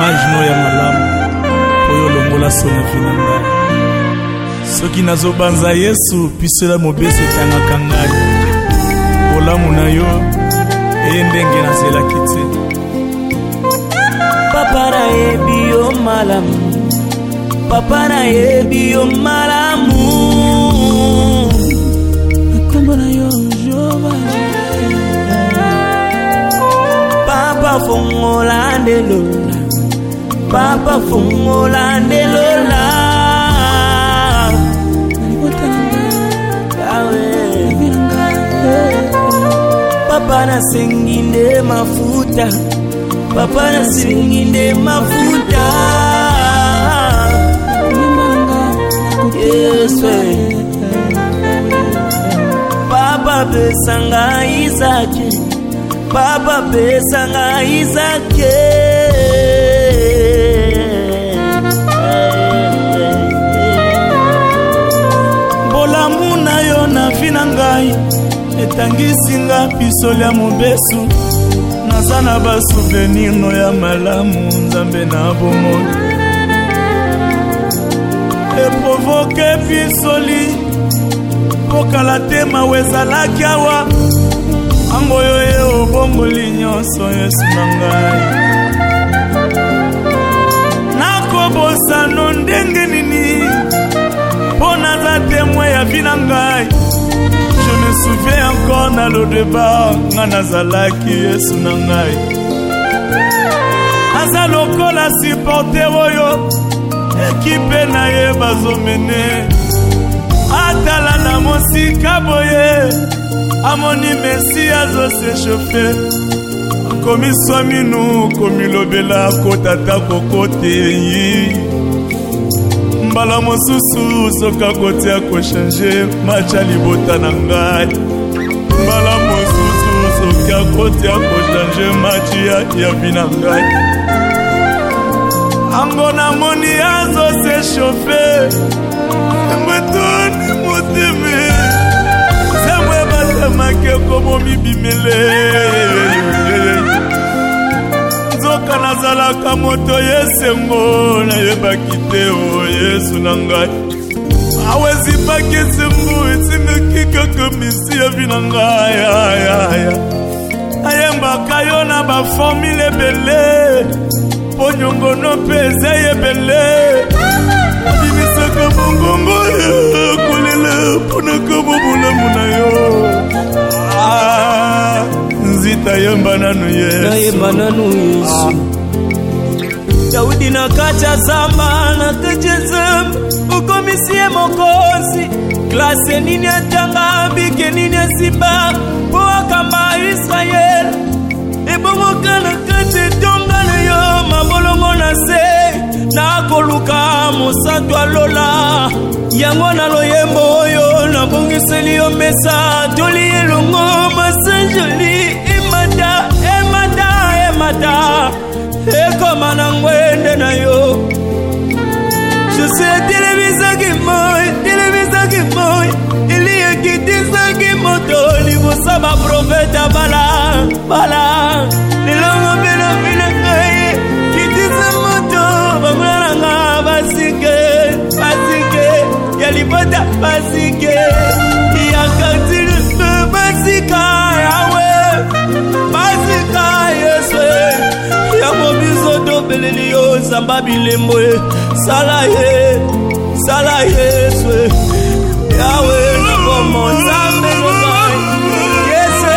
image no ya malamu oyo longola sona finanga soki nazobanza Yesu pisela mobeso tangaka ngai olamu na yo ndenge nazelaki te papa na yebi yo malamu papa na yebi yo malamu nakombo na yo Jehova papa fongola ndelola papa fongola ndelola papa na singinde mafuta papa na singinde mafuta Yesu papa besanga Isaki papa besanga Isaki bolamu na yo na vinangai etangisinga pisoli ya mobesu naza na basouvenir no ya malamu nzambe na bomoi eprovoke pisoli pokala te mawe ezalaki awa ango yo ye obongoli nyonso Yesu na ngai nakobosano ndenge nini mpo naza temwe ya vi na ngai. Je me souviens encore na lo départ nga nazalaki Yesu na ngai aza lokola supporter oyo ekipe na ye bazomene atala na mosika boye amoni Messi azoseshofe akomi swaminu komilobela kotata kokote yi mbala mosusu soka kote ya kochange macha libota na ngai mbala mosusu soka kote ya kochange machi ya bina ngai ango na moni azo se chauffer mbetoni moteme semwe batamake komo mibimele nzoka nazalaka moto yesengo na yebaki te o Yesu na ngai awezi pakesengo etingaki kaka misi ya vi na ngai ayembaka yo na baformule ebele po nyongono mpe eze ebele abimisaka mongongo ya kolela mpona kabobolamu na yo nzita yemba nanu Yesu Daudi na kacha zamba na tejezem ukomisie mokozi klase nini atanga bike nini simba poa kama Israel ebomoka na kate tonga na yo mabolongo na se na koluka mosantu alola yango na loyembo oyo na bongiseli yo mesa toli elongo masanjoli emada ekoma na ngwende na yo je sais televisa ki moi ili ekitisa ki moto libosa ba profeta bala lilongo bila kai kitisa moto bamulanga basike ya libota basike ya katile basika yawe basika Yesu ya mobizo dobeleli yo zamba bilembo sala Yesu yawe komo zambe ngai Yesu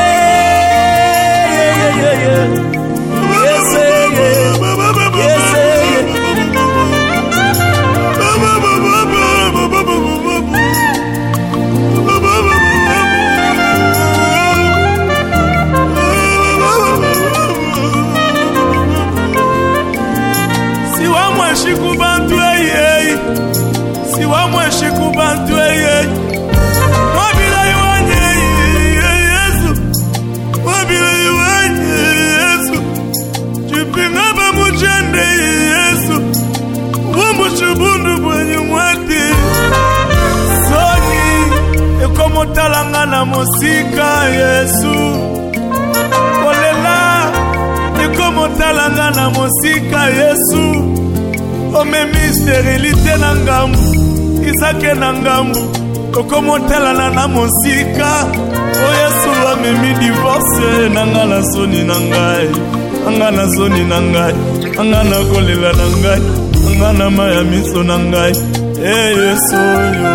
talanga na mosika Yesu kolela ikomo okomotalanga na mosika Yesu omemi sterilite na ngambu Isake na ngambu okomotalana na mosika o Yesu amemi divorce nanga na soni na ngai anga na soni na ngai anga na kolela na ngai anga na maya miso na ngai Yesu yo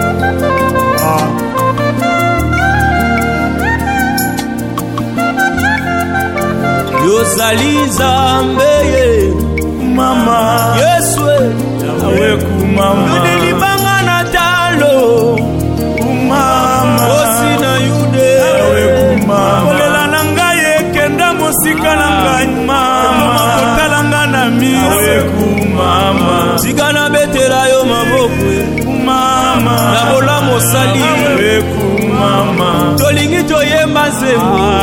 Yozali Nzambe mama Yesu awe ku mama Yudelibanga na talo mama Osi na yude awe ku mama kolela na ngai ekenda mosika na ngai mama kotalanga na miso awe ku mama Sigana betela yo maboko mama na bola mosali awe ku mama tolingi toyemba nzembo